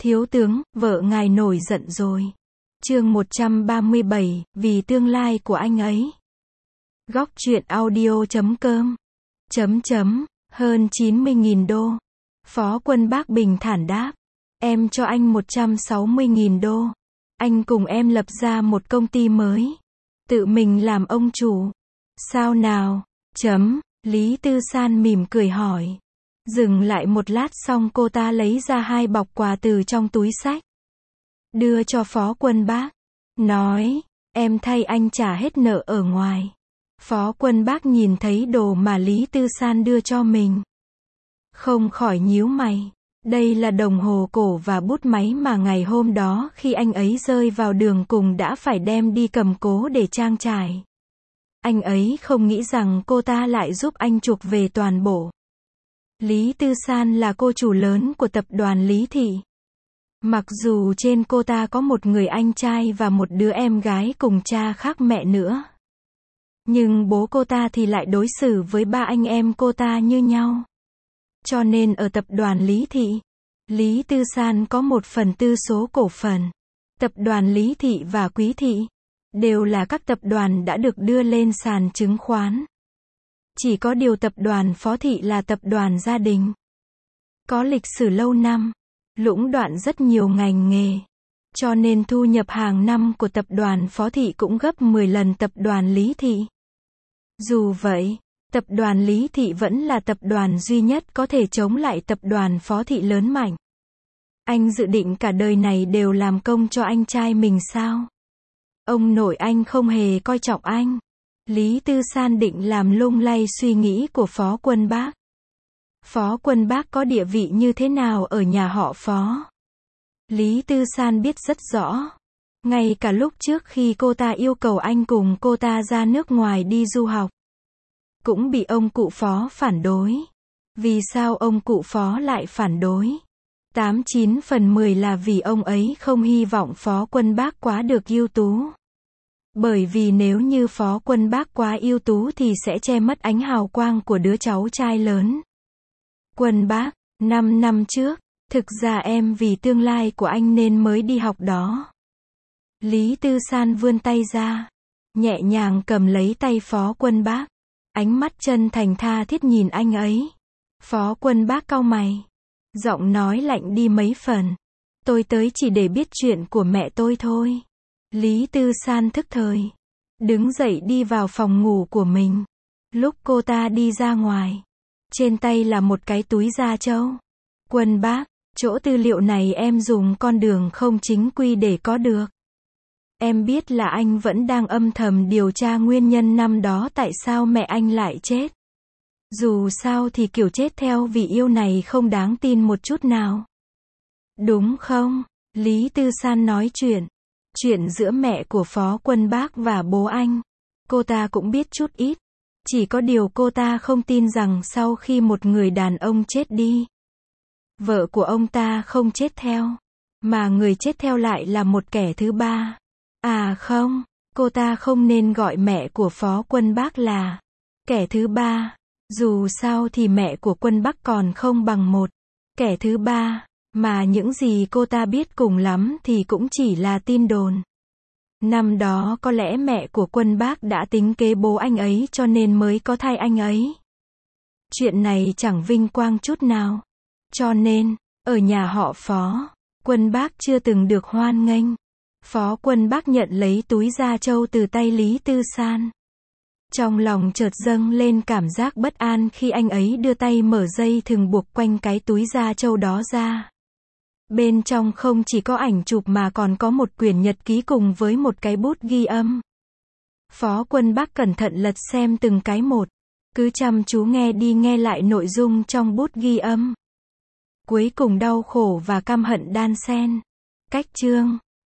Thiếu tướng, vợ ngài nổi giận rồi. Chương 137, vì tương lai của anh ấy. Góc truyện audio.com. Hơn 90.000 đô. Phó Quân Bác bình thản đáp. Em cho anh 160.000 đô. Anh cùng em lập ra một công ty mới. Tự mình làm ông chủ. Sao nào? Lý Tư San mỉm cười hỏi. Dừng lại một lát xong cô ta lấy ra 2 bọc quà từ trong túi xách. Đưa cho Phó Quân Bác. Nói, em thay anh trả hết nợ ở ngoài. Phó Quân Bác nhìn thấy đồ mà Lý Tư San đưa cho mình. Không khỏi nhíu mày. Đây là đồng hồ cổ và bút máy mà ngày hôm đó khi anh ấy rơi vào đường cùng đã phải đem đi cầm cố để trang trải. Anh ấy không nghĩ rằng cô ta lại giúp anh chuộc về toàn bộ. Lý Tư San là cô chủ lớn của tập đoàn Lý Thị. Mặc dù trên cô ta có một người anh trai và một đứa em gái cùng cha khác mẹ nữa. Nhưng bố cô ta thì lại đối xử với 3 anh em cô ta như nhau. Cho nên ở tập đoàn Lý Thị, Lý Tư San có 1/4 số cổ phần. Tập đoàn Lý Thị và Quý Thị đều là các tập đoàn đã được đưa lên sàn chứng khoán. Chỉ có điều tập đoàn Phó Thị là tập đoàn gia đình. Có lịch sử lâu năm, lũng đoạn rất nhiều ngành nghề. Cho nên thu nhập hàng năm của tập đoàn Phó Thị cũng gấp 10 lần tập đoàn Lý Thị. Dù vậy, tập đoàn Lý Thị vẫn là tập đoàn duy nhất có thể chống lại tập đoàn Phó Thị lớn mạnh. Anh dự định cả đời này đều làm công cho anh trai mình sao? Ông nội anh không hề coi trọng anh. Lý Tư San định làm lung lay suy nghĩ của Phó Quân Bác. Phó Quân Bác có địa vị như thế nào ở nhà họ Phó? Lý Tư San biết rất rõ. Ngay cả lúc trước khi cô ta yêu cầu anh cùng cô ta ra nước ngoài đi du học, cũng bị ông cụ Phó phản đối. Vì sao ông cụ Phó lại phản đối? 89 phần 10 là vì ông ấy không hy vọng Phó Quân Bác quá được ưu tú. Bởi vì nếu như Phó Quân Bác quá ưu tú thì sẽ che mất ánh hào quang của đứa cháu trai lớn. Quân Bác, 5 năm trước, thực ra em vì tương lai của anh nên mới đi học đó. Lý Tư San vươn tay ra, nhẹ nhàng cầm lấy tay Phó Quân Bác. Ánh mắt chân thành tha thiết nhìn anh ấy. Phó Quân Bác cau mày. Giọng nói lạnh đi mấy phần. Tôi tới chỉ để biết chuyện của mẹ tôi thôi. Lý Tư San thức thời. Đứng dậy đi vào phòng ngủ của mình. Lúc cô ta đi ra ngoài, trên tay là một cái túi da trâu. Quân Bác, chỗ tư liệu này em dùng con đường không chính quy để có được. Em biết là anh vẫn đang âm thầm điều tra nguyên nhân năm đó tại sao mẹ anh lại chết. Dù sao thì kiểu chết theo vì yêu này không đáng tin một chút nào. Đúng không? Lý Tư San nói chuyện giữa mẹ của Phó Quân Bác và bố anh. Cô ta cũng biết chút ít. Chỉ có điều cô ta không tin rằng sau khi một người đàn ông chết đi, vợ của ông ta không chết theo, mà người chết theo lại là một kẻ thứ ba. À không, cô ta không nên gọi mẹ của Phó Quân Bác là kẻ thứ ba. Dù sao thì mẹ của Quân Bác còn không bằng một kẻ thứ ba, mà những gì cô ta biết cùng lắm thì cũng chỉ là tin đồn. Năm đó có lẽ mẹ của Quân Bác đã tính kế bố anh ấy cho nên mới có thai anh ấy. Chuyện này chẳng vinh quang chút nào. Cho nên, ở nhà họ Phó, Quân Bác chưa từng được hoan nghênh. Phó Quân Bác nhận lấy túi da trâu từ tay Lý Tư San. Trong lòng chợt dâng lên cảm giác bất an khi anh ấy đưa tay mở dây thừng buộc quanh cái túi da trâu đó ra. Bên trong không chỉ có ảnh chụp mà còn có một quyển nhật ký cùng với một cái bút ghi âm. Phó Quân Bác cẩn thận lật xem từng cái một, cứ chăm chú nghe đi nghe lại nội dung trong bút ghi âm. Cuối cùng đau khổ và căm hận đan xen. Cách chương